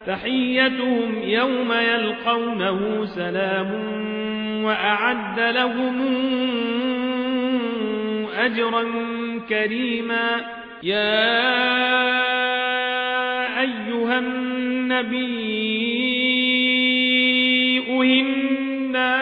تحيتهم يوم يلقونه سلام وأعد لهم أجرا كريما. يا أيها النبي إنا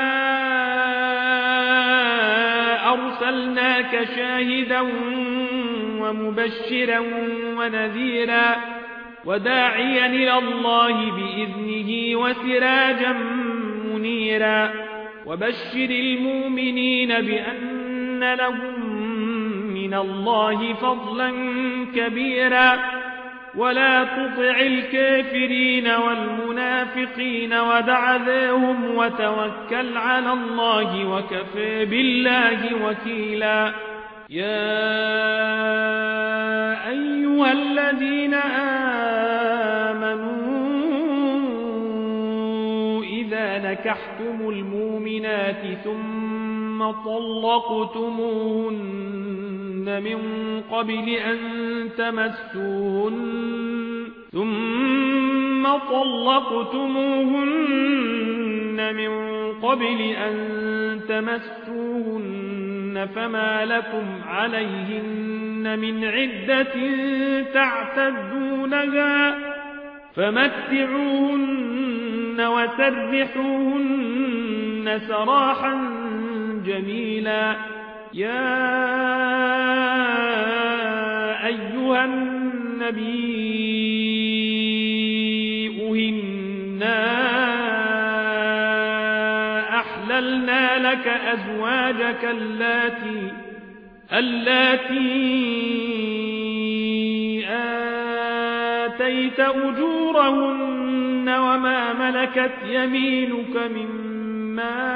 أرسلناك شاهدا ومبشرا ونذيرا وداعيا إلى الله بإذنه وسراجا منيرا وبشر المؤمنين بأن لهم من الله فضلا كبيرا ولا تطع الكافرين والمنافقين ودع ذاهم وتوكل على الله وكفى بالله وكيلا. يا أيها الذين آمنوا إذا نكحتم المؤمنات ثم طلقتموهن من قبل أن تمسوهن فما لكم عليهن من عدة تعتدونها فمتعوهن وسرحوهن سراحا جميلا. يا أيها النبي إنا أحللنا لك أزواجك اللاتي آتيت أجورهن وما ملكت يمينك مما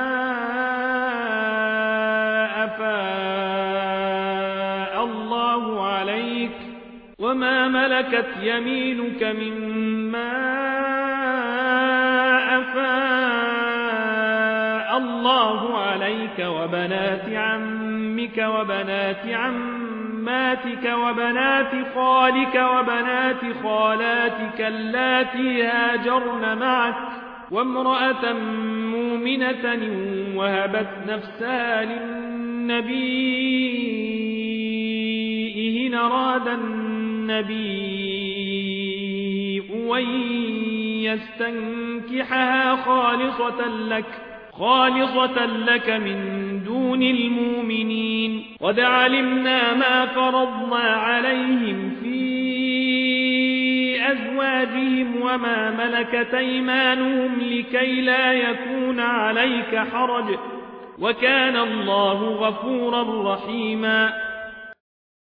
أفاء الله عليك وبنات عمك وبنات عماتك وبنات خالك وبنات خالاتك اللاتي هاجرن معك وامرأة مؤمنة وهبت نفسها للنبي إن أراد النبي أن يستنكحها خالصة لك من دون المؤمنين. قد علمنا ما فرضنا عليهم في أزواجهم وما ملكت أيمانهم لكي لا يكون عليك حرج وكان الله غفورا رحيما.